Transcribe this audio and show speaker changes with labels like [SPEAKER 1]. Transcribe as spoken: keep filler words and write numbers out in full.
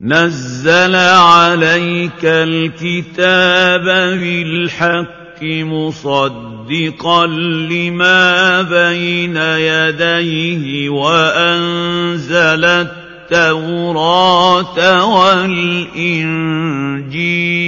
[SPEAKER 1] نزل عليك الكتاب بالحق مصدقا لما بين يديه وأنزل التوراة والإنجيل